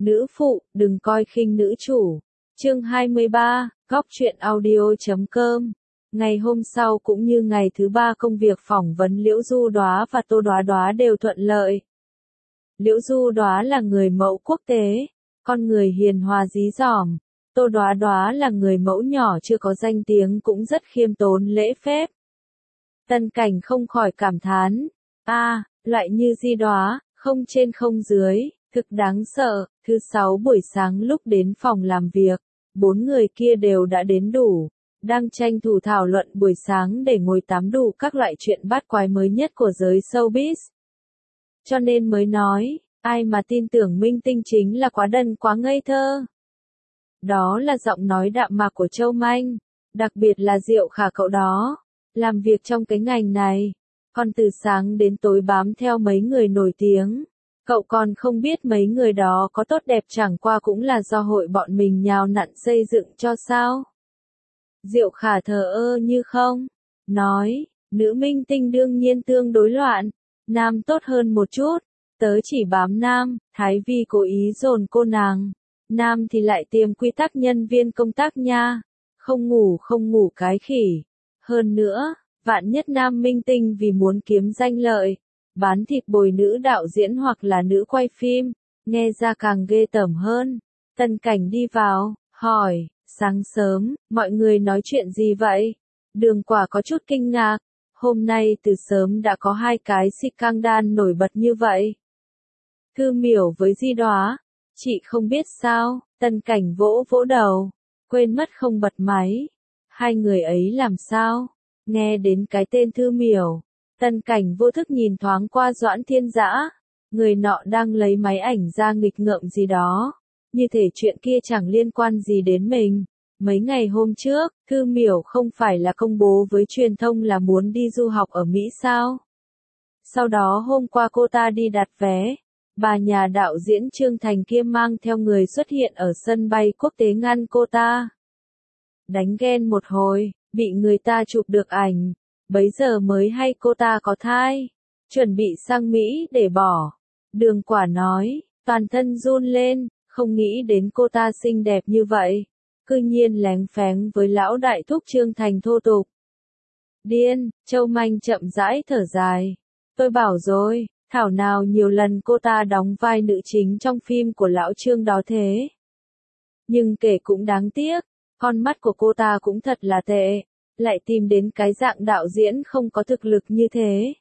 Nữ phụ, đừng coi khinh nữ chủ. Chương 23, Góc truyện audio.com. Ngày hôm sau cũng như ngày thứ ba công việc phỏng vấn Liễu Du Đóa và Tô Đóa Đóa đều thuận lợi. Liễu Du Đóa là người mẫu quốc tế, con người hiền hòa dí dỏm. Tô Đóa Đóa là người mẫu nhỏ chưa có danh tiếng cũng rất khiêm tốn lễ phép. Tân Cảnh không khỏi cảm thán, loại như Di Đóa, không trên không dưới, thực đáng sợ. Thứ sáu buổi sáng lúc đến phòng làm việc, 4 người kia đều đã đến đủ, đang tranh thủ thảo luận buổi sáng để ngồi tám đủ các loại chuyện bát quái mới nhất của giới showbiz. Cho nên mới nói, ai mà tin tưởng minh tinh chính là quá đần quá ngây thơ. Đó là giọng nói đạm mạc của Châu Manh, đặc biệt là Diệu Khả cậu đó, làm việc trong cái ngành này, còn từ sáng đến tối bám theo mấy người nổi tiếng. Cậu còn không biết mấy người đó có tốt đẹp chẳng qua cũng là do hội bọn mình nhào nặn xây dựng cho sao. Diệu Khả thờ ơ như không, nói, nữ minh tinh đương nhiên tương đối loạn, nam tốt hơn một chút, tớ chỉ bám nam. Thái Vi cố ý dồn cô nàng, nam thì lại tiêm quy tắc nhân viên công tác nha, không ngủ cái khỉ. Hơn nữa, vạn nhất nam minh tinh vì muốn kiếm danh lợi, bán thịt bồi nữ đạo diễn hoặc là nữ quay phim, nghe ra càng ghê tởm hơn. Tân Cảnh đi vào, hỏi, sáng sớm, mọi người nói chuyện gì vậy? Đường Quả có chút kinh ngạc, hôm nay từ sớm đã có 2 cái scandal nổi bật như vậy. Thư Miểu với Di Đóa, chị không biết sao? Tân Cảnh vỗ vỗ đầu, quên mất không bật máy. 2 người ấy làm sao? Nghe đến cái tên Thư Miểu, Tân Cảnh vô thức nhìn thoáng qua Doãn Thiên Dã, người nọ đang lấy máy ảnh ra nghịch ngợm gì đó, như thể chuyện kia chẳng liên quan gì đến mình. Mấy ngày hôm trước, Thư Miểu không phải là công bố với truyền thông là muốn đi du học ở Mỹ sao? Sau đó hôm qua cô ta đi đặt vé, bà nhà đạo diễn Trương Thành kia mang theo người xuất hiện ở sân bay quốc tế ngăn cô ta. Đánh ghen một hồi, bị người ta chụp được ảnh. Bấy giờ mới hay cô ta có thai, chuẩn bị sang Mỹ để bỏ. Đường Quả nói, toàn thân run lên, không nghĩ đến cô ta xinh đẹp như vậy, cư nhiên lén phén với lão đại thúc Trương Thành thô tục. Điên, Châu Manh chậm rãi thở dài. Tôi bảo rồi, thảo nào nhiều lần cô ta đóng vai nữ chính trong phim của lão Trương đó thế. Nhưng kể cũng đáng tiếc, con mắt của cô ta cũng thật là tệ. Lại tìm đến cái dạng đạo diễn không có thực lực như thế.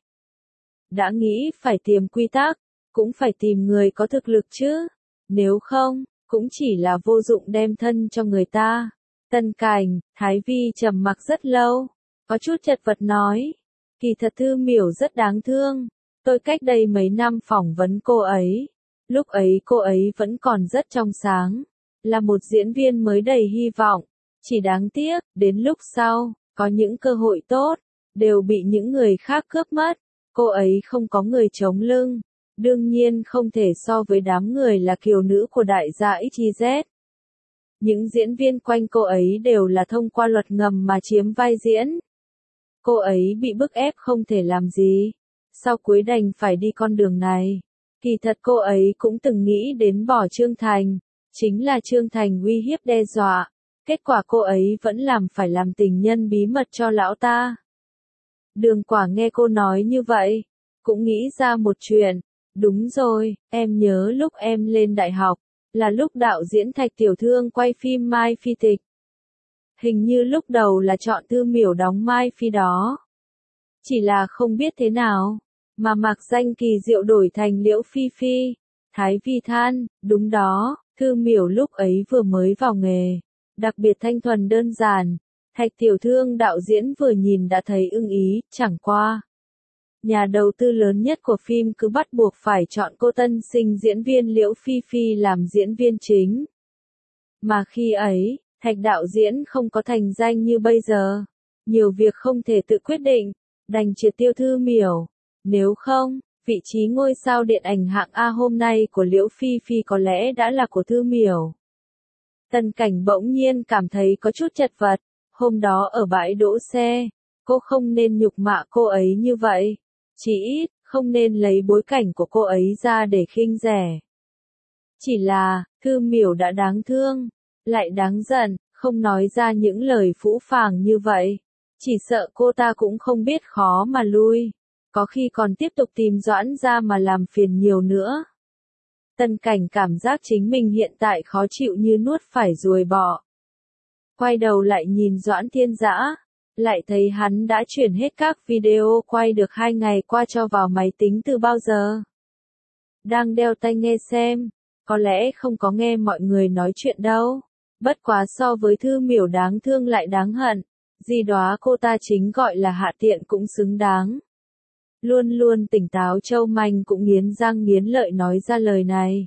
Đã nghĩ phải tìm quy tắc, cũng phải tìm người có thực lực chứ. Nếu không, cũng chỉ là vô dụng đem thân cho người ta. Tân Cảnh, Thái Vi trầm mặc rất lâu, có chút chật vật nói. Kỳ thật Thư Miểu rất đáng thương. Tôi cách đây mấy năm phỏng vấn cô ấy. Lúc ấy cô ấy vẫn còn rất trong sáng. Là một diễn viên mới đầy hy vọng. Chỉ đáng tiếc, đến lúc sau, có những cơ hội tốt, đều bị những người khác cướp mất. Cô ấy không có người chống lưng. Đương nhiên không thể so với đám người là kiều nữ của đại gia XYZ. Những diễn viên quanh cô ấy đều là thông qua luật ngầm mà chiếm vai diễn. Cô ấy bị bức ép không thể làm gì. Sau cuối đành phải đi con đường này. Kỳ thật cô ấy cũng từng nghĩ đến bỏ Trương Thành. Chính là Trương Thành uy hiếp đe dọa. Kết quả cô ấy vẫn phải làm tình nhân bí mật cho lão ta. Đường Quả nghe cô nói như vậy, cũng nghĩ ra một chuyện. Đúng rồi, em nhớ lúc em lên đại học, là lúc đạo diễn Thạch Tiểu Thương quay phim Mai Phi Tịch. Hình như lúc đầu là chọn Thư Miểu đóng Mai Phi đó. Chỉ là không biết thế nào, mà mặc danh kỳ diệu đổi thành Liễu Phi Phi. Thái Vi than, đúng đó, Thư Miểu lúc ấy vừa mới vào nghề. Đặc biệt thanh thuần đơn giản, Thạch Tiểu Thương đạo diễn vừa nhìn đã thấy ưng ý, chẳng qua. Nhà đầu tư lớn nhất của phim cứ bắt buộc phải chọn cô tân sinh diễn viên Liễu Phi Phi làm diễn viên chính. Mà khi ấy, Thạch đạo diễn không có thành danh như bây giờ. Nhiều việc không thể tự quyết định, đành triệt tiêu Thư Miểu. Nếu không, vị trí ngôi sao điện ảnh hạng A hôm nay của Liễu Phi Phi có lẽ đã là của Thư Miểu. Tân Cảnh bỗng nhiên cảm thấy có chút chật vật. Hôm đó ở bãi đỗ xe, cô không nên nhục mạ cô ấy như vậy. Chỉ ít, không nên lấy bối cảnh của cô ấy ra để khinh rẻ. Chỉ là, Thư miểu đã đáng thương, lại đáng giận, không nói ra những lời phũ phàng như vậy. Chỉ sợ cô ta cũng không biết khó mà lui. Có khi còn tiếp tục tìm Doãn gia mà làm phiền nhiều nữa. Tân Cảnh cảm giác chính mình hiện tại khó chịu như nuốt phải ruồi bọ. Quay đầu lại nhìn Doãn Thiên Dã, lại thấy hắn đã chuyển hết các video quay được 2 ngày qua cho vào máy tính từ bao giờ. Đang đeo tai nghe xem, có lẽ không có nghe mọi người nói chuyện đâu. Bất quá so với Thư miểu đáng thương lại đáng hận, Di Đóa cô ta chính gọi là hạ tiện cũng xứng đáng. Luôn luôn tỉnh táo Châu Manh cũng nghiến răng nghiến lợi nói ra lời này.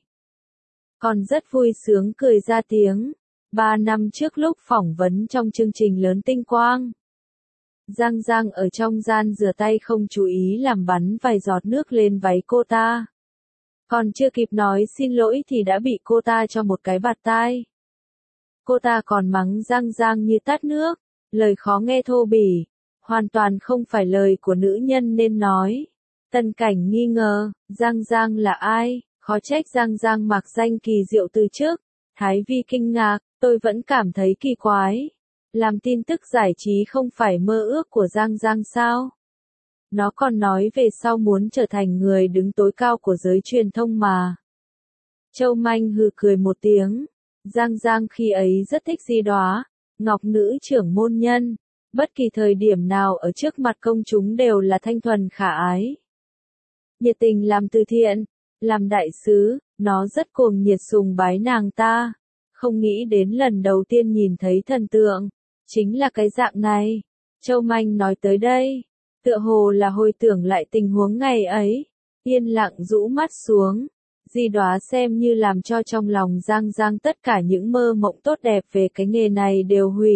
Còn rất vui sướng cười ra tiếng. 3 năm trước lúc phỏng vấn trong chương trình lớn Tinh Quang, Giang Giang ở trong gian rửa tay không chú ý làm bắn vài giọt nước lên váy cô ta. Còn chưa kịp nói xin lỗi thì đã bị cô ta cho một cái bạt tai. Cô ta còn mắng Giang Giang như tát nước, lời khó nghe thô bỉ, hoàn toàn không phải lời của nữ nhân nên nói. Tân Cảnh nghi ngờ, Giang Giang là ai, khó trách Giang Giang mặc danh Kỳ Diệu từ trước. Thái Vi kinh ngạc, tôi vẫn cảm thấy kỳ quái. Làm tin tức giải trí không phải mơ ước của Giang Giang sao? Nó còn nói về sau muốn trở thành người đứng tối cao của giới truyền thông mà. Châu Manh hừ cười một tiếng. Giang Giang khi ấy rất thích Di Đóa, Ngọc nữ trưởng môn nhân. Bất kỳ thời điểm nào ở trước mặt công chúng đều là thanh thuần khả ái. Nhiệt tình làm từ thiện, làm đại sứ, nó rất cuồng nhiệt sùng bái nàng ta. Không nghĩ đến lần đầu tiên nhìn thấy thần tượng, chính là cái dạng này. Châu Manh nói tới đây, tựa hồ là hồi tưởng lại tình huống ngày ấy, yên lặng rũ mắt xuống. Di Đóa xem như làm cho trong lòng Giang Giang tất cả những mơ mộng tốt đẹp về cái nghề này đều hủy.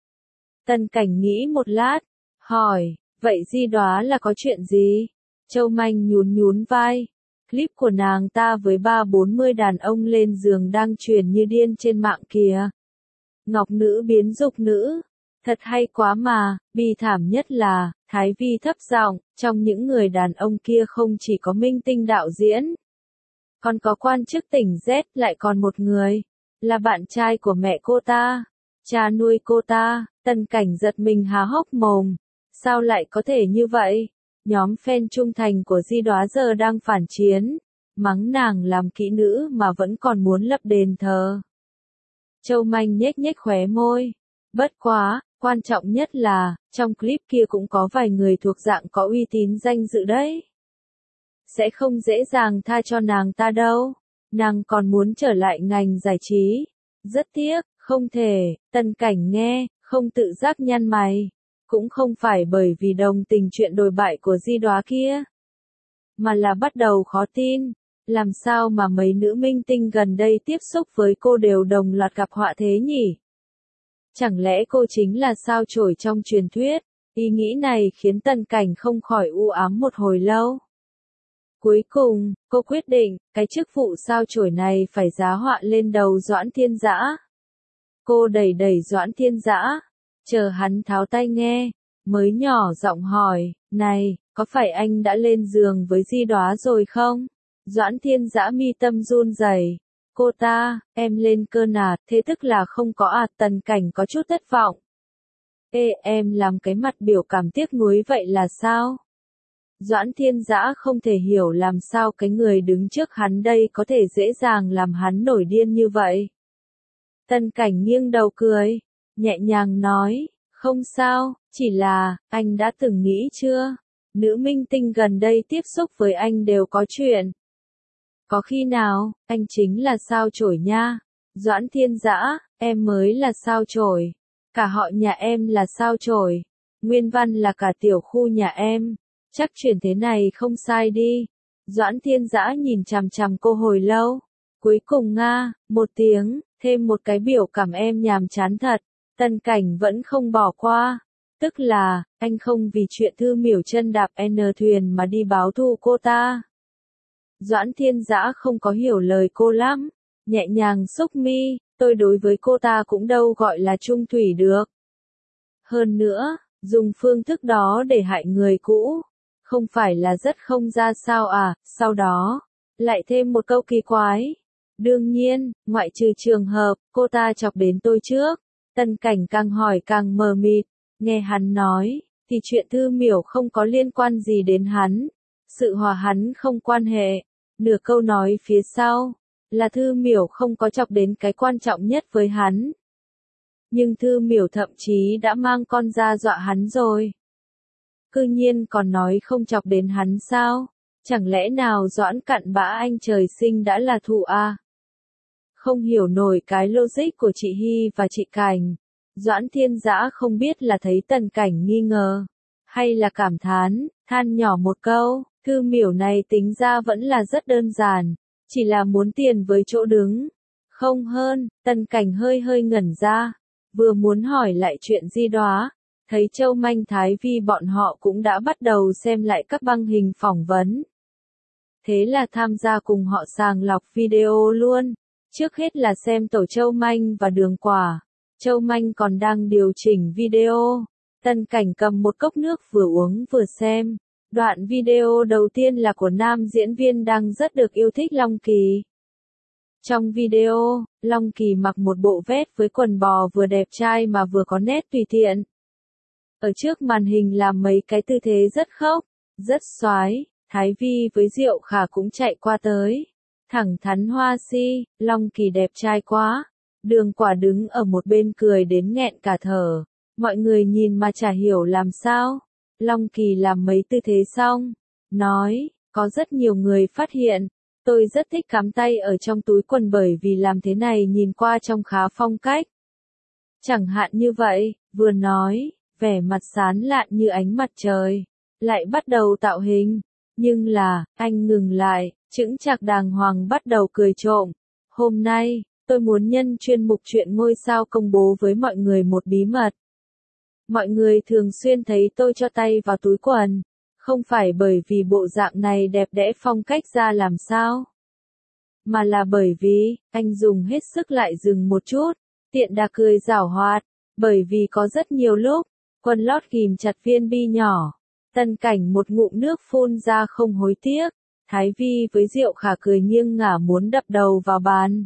Tân Cảnh nghĩ một lát, hỏi, vậy Di Đóa là có chuyện gì? Châu Manh nhún nhún vai. Clip của nàng ta với 30-40 đàn ông lên giường đang truyền như điên trên mạng kìa. Ngọc nữ biến dục nữ. Thật hay quá mà, bi thảm nhất là, Thái Vi thấp giọng, trong những người đàn ông kia không chỉ có minh tinh đạo diễn. Còn có quan chức tỉnh Z lại còn một người, là bạn trai của mẹ cô ta, cha nuôi cô ta. Tân Cảnh giật mình há hốc mồm. Sao lại có thể như vậy? Nhóm fan trung thành của Di Đóa giờ đang phản chiến, mắng nàng làm kỹ nữ mà vẫn còn muốn lập đền thờ. Châu Manh nhếch nhếch khóe môi. Bất quá, quan trọng nhất là, trong clip kia cũng có vài người thuộc dạng có uy tín danh dự đấy. Sẽ không dễ dàng tha cho nàng ta đâu. Nàng còn muốn trở lại ngành giải trí. Rất tiếc, không thể. Tân Cảnh nghe, không tự giác nhăn mày. Cũng không phải bởi vì đồng tình chuyện đồi bại của Di Đóa kia, mà là bắt đầu khó tin. Làm sao mà mấy nữ minh tinh gần đây tiếp xúc với cô đều đồng loạt gặp họa thế nhỉ? Chẳng lẽ cô chính là sao chổi trong truyền thuyết? Ý nghĩ này khiến Tân Cảnh không khỏi u ám một hồi lâu. Cuối cùng, cô quyết định, cái chức vụ sao chổi này phải giá họa lên đầu Doãn Thiên Dã. Cô đẩy đẩy Doãn Thiên Dã, chờ hắn tháo tai nghe, mới nhỏ giọng hỏi, này, có phải anh đã lên giường với Di Đóa rồi không? Doãn Thiên Dã mi tâm run rẩy. Cô ta, em lên cơn à, thế tức là không có à? Tân Cảnh có chút thất vọng. Ê, em làm cái mặt biểu cảm tiếc nuối vậy là sao? Doãn Thiên Dã không thể hiểu làm sao cái người đứng trước hắn đây có thể dễ dàng làm hắn nổi điên như vậy. Tân Cảnh nghiêng đầu cười, nhẹ nhàng nói, không sao, chỉ là, anh đã từng nghĩ chưa? Nữ minh tinh gần đây tiếp xúc với anh đều có chuyện. Có khi nào, anh chính là sao chổi nha? Doãn Thiên Dã, em mới là sao chổi. Cả họ nhà em là sao chổi. Nguyên văn là cả tiểu khu nhà em. Chắc chuyển thế này không sai đi. Doãn Thiên Dã nhìn chằm chằm cô hồi lâu. Cuối cùng một tiếng, thêm một cái biểu cảm em nhàm chán thật. Tân Cảnh vẫn không bỏ qua. Tức là, anh không vì chuyện Thư Miểu chân đạp N thuyền mà đi báo thù cô ta. Doãn Thiên Dã không có hiểu lời cô lắm. Nhẹ nhàng xúc mi, tôi đối với cô ta cũng đâu gọi là chung thủy được. Hơn nữa, dùng phương thức đó để hại người cũ. Không phải là rất không ra sao à? Sau đó, lại thêm một câu kỳ quái. Đương nhiên, ngoại trừ trường hợp, cô ta chọc đến tôi trước. Tân Cảnh càng hỏi càng mờ mịt, nghe hắn nói, thì chuyện Thư Miểu không có liên quan gì đến hắn. Sự hòa hắn không quan hệ. Nửa câu nói phía sau, là Thư Miểu không có chọc đến cái quan trọng nhất với hắn. Nhưng Thư Miểu thậm chí đã mang con ra dọa hắn rồi. Cư nhiên còn nói không chọc đến hắn sao? Chẳng lẽ nào Doãn cặn bã anh trời sinh đã là thù à? Không hiểu nổi cái logic của chị Hy và chị Cảnh. Doãn Thiên Dã không biết là thấy Tần Cảnh nghi ngờ, hay là cảm thán, than nhỏ một câu, Thư Miểu này tính ra vẫn là rất đơn giản, chỉ là muốn tiền với chỗ đứng. Không hơn, Tần Cảnh hơi hơi ngẩn ra, vừa muốn hỏi lại chuyện gì đó, thấy Châu Manh Thái Vi bọn họ cũng đã bắt đầu xem lại các băng hình phỏng vấn. Thế là tham gia cùng họ sàng lọc video luôn. Trước hết là xem tổ Châu Manh và Đường Quả. Châu Manh còn đang điều chỉnh video. Tần Cảnh cầm một cốc nước vừa uống vừa xem. Đoạn video đầu tiên là của nam diễn viên đang rất được yêu thích Long Kỳ. Trong video, Long Kỳ mặc một bộ vest với quần bò vừa đẹp trai mà vừa có nét tùy tiện. Ở trước màn hình làm mấy cái tư thế rất khốc, rất xoái. Thái Vi với Diệu Khả cũng chạy qua tới. Thẳng thắn hoa si, Long Kỳ đẹp trai quá. Đường Quả đứng ở một bên cười đến nghẹn cả thở. Mọi người nhìn mà chả hiểu làm sao. Long Kỳ làm mấy tư thế xong. Nói, có rất nhiều người phát hiện. Tôi rất thích cắm tay ở trong túi quần bởi vì làm thế này nhìn qua trông khá phong cách. Chẳng hạn như vậy, vừa nói, vẻ mặt sáng lạn như ánh mặt trời. Lại bắt đầu tạo hình. Nhưng là, anh ngừng lại, chững chạc đàng hoàng bắt đầu cười trộm. Hôm nay, tôi muốn nhân chuyên mục chuyện ngôi sao công bố với mọi người một bí mật. Mọi người thường xuyên thấy tôi cho tay vào túi quần. Không phải bởi vì bộ dạng này đẹp đẽ phong cách ra làm sao. Mà là bởi vì, anh dùng hết sức lại dừng một chút. Tiện đà cười giảo hoạt. Bởi vì có rất nhiều lúc, quần lót ghim chặt viên bi nhỏ. Tần Cảnh một ngụm nước phun ra không hối tiếc. Thái Vi với Diệu Khả cười nghiêng ngả muốn đập đầu vào bàn.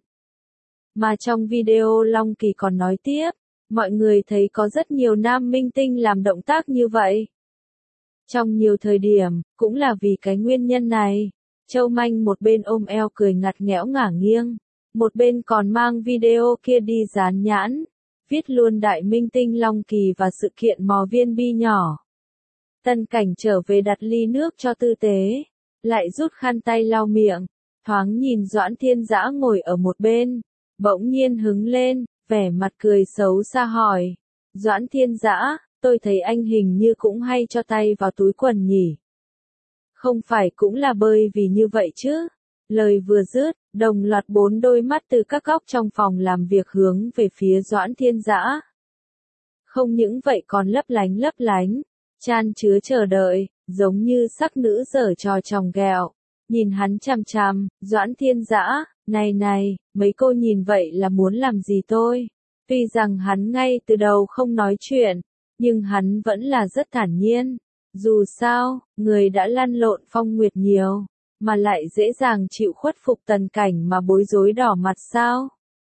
Mà trong video Long Kỳ còn nói tiếp, mọi người thấy có rất nhiều nam minh tinh làm động tác như vậy. Trong nhiều thời điểm, cũng là vì cái nguyên nhân này. Châu Manh một bên ôm eo cười ngặt nghẽo ngả nghiêng, một bên còn mang video kia đi dán nhãn, viết luôn đại minh tinh Long Kỳ và sự kiện mò viên bi nhỏ. Tần Cảnh trở về đặt ly nước cho tư tế, lại rút khăn tay lau miệng, thoáng nhìn Doãn Thiên Dã ngồi ở một bên, bỗng nhiên hứng lên, vẻ mặt cười xấu xa hỏi, Doãn Thiên Dã, tôi thấy anh hình như cũng hay cho tay vào túi quần nhỉ. Không phải cũng là bởi vì như vậy chứ. Lời vừa dứt, đồng loạt 4 đôi mắt từ các góc trong phòng làm việc hướng về phía Doãn Thiên Dã. Không những vậy còn lấp lánh, chan chứa chờ đợi, giống như sắc nữ giở trò chòng ghẹo. Nhìn hắn chằm chằm, Doãn Thiên Dã, này, mấy cô nhìn vậy là muốn làm gì tôi? Tuy rằng hắn ngay từ đầu không nói chuyện, nhưng hắn vẫn là rất thản nhiên. Dù sao, người đã lăn lộn phong nguyệt nhiều, mà lại dễ dàng chịu khuất phục Tần Cảnh mà bối rối đỏ mặt sao?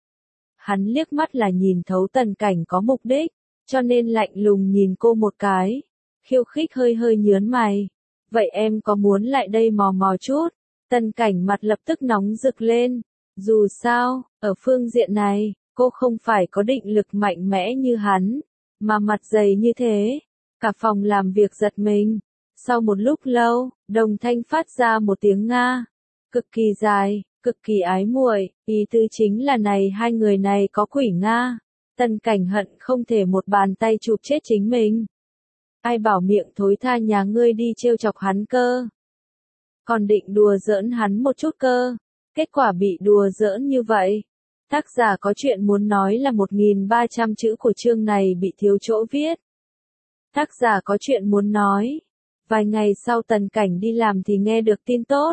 Hắn liếc mắt là nhìn thấu Tần Cảnh có mục đích, cho nên lạnh lùng nhìn cô một cái, khiêu khích hơi hơi nhớn mày. Vậy em có muốn lại đây mò mò chút? Tần Cảnh mặt lập tức nóng rực lên. Dù sao, ở phương diện này, cô không phải có định lực mạnh mẽ như hắn, mà mặt dày như thế. Cả phòng làm việc giật mình. Sau một lúc lâu, đồng thanh phát ra một tiếng Nga. Cực kỳ dài, cực kỳ ái muội, ý tứ chính là này hai người này có quỷ Nga. Tần Cảnh hận không thể một bàn tay chụp chết chính mình. Ai bảo miệng thối tha nhà ngươi đi trêu chọc hắn cơ. Còn định đùa giỡn hắn một chút cơ. Kết quả bị đùa giỡn như vậy. Tác giả có chuyện muốn nói là 1.300 chữ của chương này bị thiếu chỗ viết. Tác giả có chuyện muốn nói. Vài ngày sau Tần Cảnh đi làm thì nghe được tin tốt.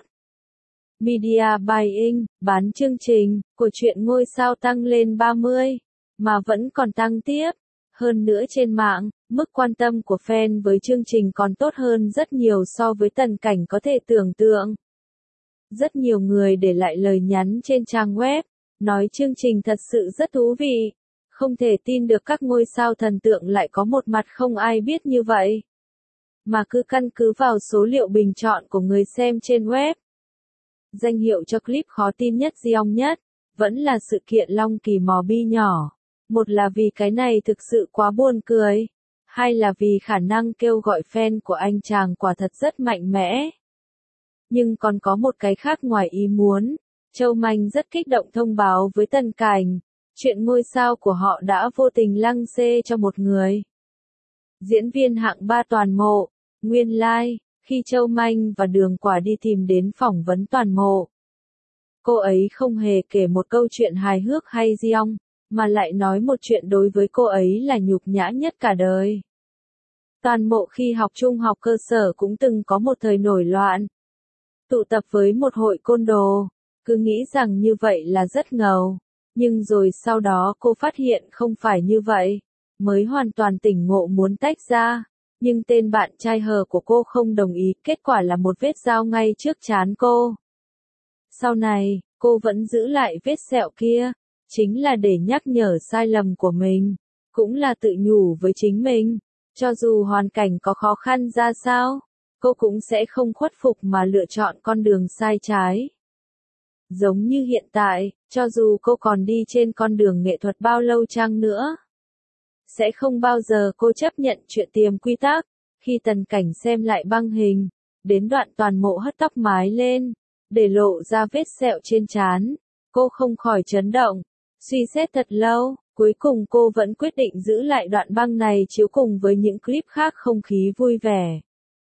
Media Buying, bán chương trình, của chuyện ngôi sao tăng lên 30, mà vẫn còn tăng tiếp. Hơn nữa trên mạng, mức quan tâm của fan với chương trình còn tốt hơn rất nhiều so với Tần Cảnh có thể tưởng tượng. Rất nhiều người để lại lời nhắn trên trang web, nói chương trình thật sự rất thú vị. Không thể tin được các ngôi sao thần tượng lại có một mặt không ai biết như vậy. Mà cứ căn cứ vào số liệu bình chọn của người xem trên web. Danh hiệu cho clip khó tin nhất Jeong nhất, vẫn là sự kiện Long Kỳ mò bi nhỏ. Một là vì cái này thực sự quá buồn cười. Hai là vì khả năng kêu gọi fan của anh chàng quả thật rất mạnh mẽ. Nhưng còn có một cái khác ngoài ý muốn. Châu Manh rất kích động thông báo với Tần Cảnh. Chuyện ngôi sao của họ đã vô tình lăng xê cho một người. Diễn viên hạng 3 Toàn Mộ. Nguyên lai, khi Châu Manh và Đường Quả đi tìm đến phỏng vấn Toàn Mộ. Cô ấy không hề kể một câu chuyện hài hước hay Jeong, mà lại nói một chuyện đối với cô ấy là nhục nhã nhất cả đời. Toàn Mộ khi học trung học cơ sở cũng từng có một thời nổi loạn. Tụ tập với một hội côn đồ, cứ nghĩ rằng như vậy là rất ngầu. Nhưng rồi sau đó cô phát hiện không phải như vậy, mới hoàn toàn tỉnh ngộ muốn tách ra. Nhưng tên bạn trai hờ của cô không đồng ý, kết quả là một vết dao ngay trước trán cô. Sau này, cô vẫn giữ lại vết sẹo kia, chính là để nhắc nhở sai lầm của mình, cũng là tự nhủ với chính mình, cho dù hoàn cảnh có khó khăn ra sao, cô cũng sẽ không khuất phục mà lựa chọn con đường sai trái. Giống như hiện tại, cho dù cô còn đi trên con đường nghệ thuật bao lâu chăng nữa, sẽ không bao giờ cô chấp nhận chuyện tiềm quy tắc. Khi Tần Cảnh xem lại băng hình, đến đoạn Toàn Mộ hất tóc mái lên, để lộ ra vết sẹo trên trán, cô không khỏi chấn động. Suy xét thật lâu, cuối cùng cô vẫn quyết định giữ lại đoạn băng này chiếu cùng với những clip khác không khí vui vẻ.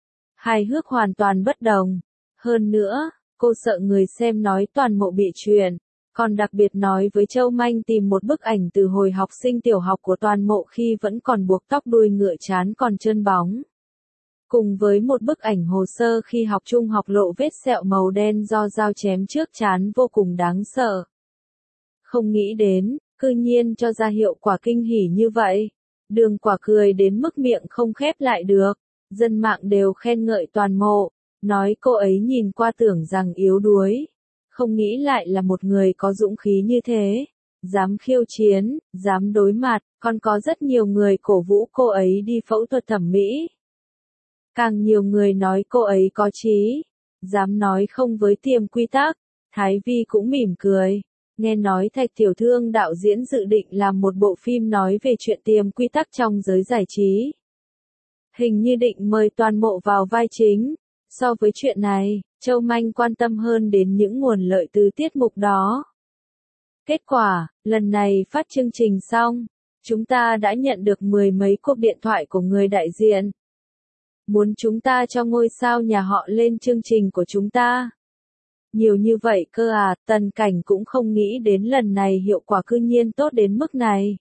Hài hước hoàn toàn bất đồng. Hơn nữa, cô sợ người xem nói Toàn Mộ bị truyền. Còn đặc biệt nói với Châu Manh tìm một bức ảnh từ hồi học sinh tiểu học của Toàn Mộ khi vẫn còn buộc tóc đuôi ngựa trán còn trơn bóng. Cùng với một bức ảnh hồ sơ khi học trung học lộ vết sẹo màu đen do dao chém trước trán vô cùng đáng sợ. Không nghĩ đến, cư nhiên cho ra hiệu quả kinh hỉ như vậy. Đường Quả cười đến mức miệng không khép lại được. Dân mạng đều khen ngợi Toàn Mộ, nói cô ấy nhìn qua tưởng rằng yếu đuối. Không nghĩ lại là một người có dũng khí như thế, dám khiêu chiến, dám đối mặt, còn có rất nhiều người cổ vũ cô ấy đi phẫu thuật thẩm mỹ. Càng nhiều người nói cô ấy có chí, dám nói không với tiềm quy tắc. Thái Vi cũng mỉm cười, nghe nói Thạch Tiểu Thương đạo diễn dự định làm một bộ phim nói về chuyện tiềm quy tắc trong giới giải trí. Hình như định mời Toàn Mộ vào vai chính. So với chuyện này, Châu Manh quan tâm hơn đến những nguồn lợi từ tiết mục đó. Kết quả, lần này phát chương trình xong, chúng ta đã nhận được 10 mấy cuộc điện thoại của người đại diện. Muốn chúng ta cho ngôi sao nhà họ lên chương trình của chúng ta. Nhiều như vậy cơ à, Tần Cảnh cũng không nghĩ đến lần này hiệu quả cư nhiên tốt đến mức này.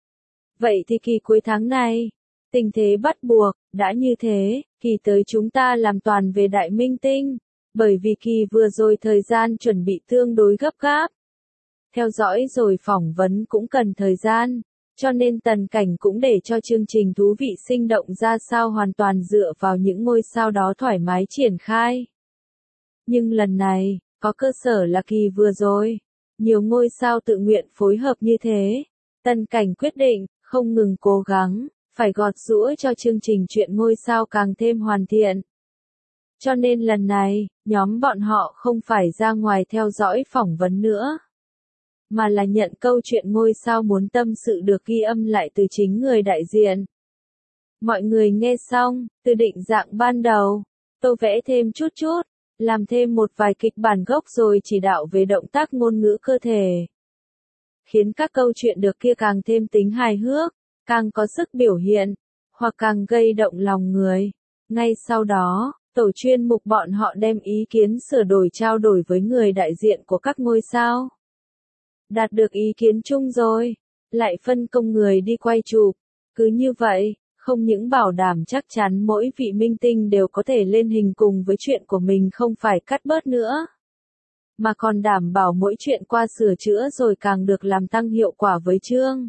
Vậy thì kỳ cuối tháng này, tình thế bắt buộc, đã như thế, kỳ tới chúng ta làm toàn về Đại Minh Tinh, bởi vì kỳ vừa rồi thời gian chuẩn bị tương đối gấp gáp. Theo dõi rồi phỏng vấn cũng cần thời gian, cho nên Tần Cảnh cũng để cho chương trình thú vị sinh động ra sao hoàn toàn dựa vào những ngôi sao đó thoải mái triển khai. Nhưng lần này, có cơ sở là kỳ vừa rồi, nhiều ngôi sao tự nguyện phối hợp như thế. Tần Cảnh quyết định, không ngừng cố gắng, phải gọt giũa cho chương trình chuyện ngôi sao càng thêm hoàn thiện. Cho nên lần này, nhóm bọn họ không phải ra ngoài theo dõi phỏng vấn nữa, mà là nhận câu chuyện ngôi sao muốn tâm sự được ghi âm lại từ chính người đại diện. Mọi người nghe xong, từ định dạng ban đầu, tô vẽ thêm chút chút, làm thêm một vài kịch bản gốc rồi chỉ đạo về động tác ngôn ngữ cơ thể. Khiến các câu chuyện được kia càng thêm tính hài hước, càng có sức biểu hiện, hoặc càng gây động lòng người. Ngay sau đó, tổ chuyên mục bọn họ đem ý kiến sửa đổi trao đổi với người đại diện của các ngôi sao. Đạt được ý kiến chung rồi, lại phân công người đi quay chụp. Cứ như vậy, không những bảo đảm chắc chắn mỗi vị minh tinh đều có thể lên hình cùng với chuyện của mình không phải cắt bớt nữa, mà còn đảm bảo mỗi chuyện qua sửa chữa rồi càng được làm tăng hiệu quả với chương.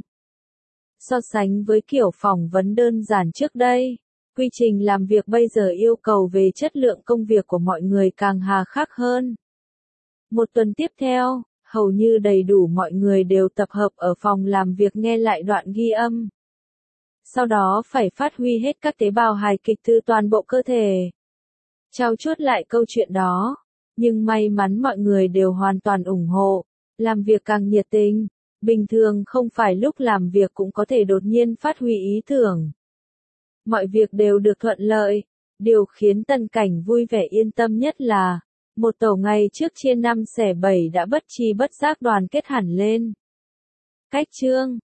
So sánh với kiểu phỏng vấn đơn giản trước đây, quy trình làm việc bây giờ yêu cầu về chất lượng công việc của mọi người càng hà khắc hơn. Một tuần tiếp theo, hầu như đầy đủ mọi người đều tập hợp ở phòng làm việc nghe lại đoạn ghi âm. Sau đó phải phát huy hết các tế bào hài kịch từ toàn bộ cơ thể. Trau chuốt lại câu chuyện đó. Nhưng may mắn mọi người đều hoàn toàn ủng hộ, làm việc càng nhiệt tình. Bình thường không phải lúc làm việc cũng có thể đột nhiên phát huy ý tưởng. Mọi việc đều được thuận lợi. Điều khiến Tần Cảnh vui vẻ yên tâm nhất là, một tổ ngày trước chia 5 xẻ 7 đã bất tri bất giác đoàn kết hẳn lên. Cách chương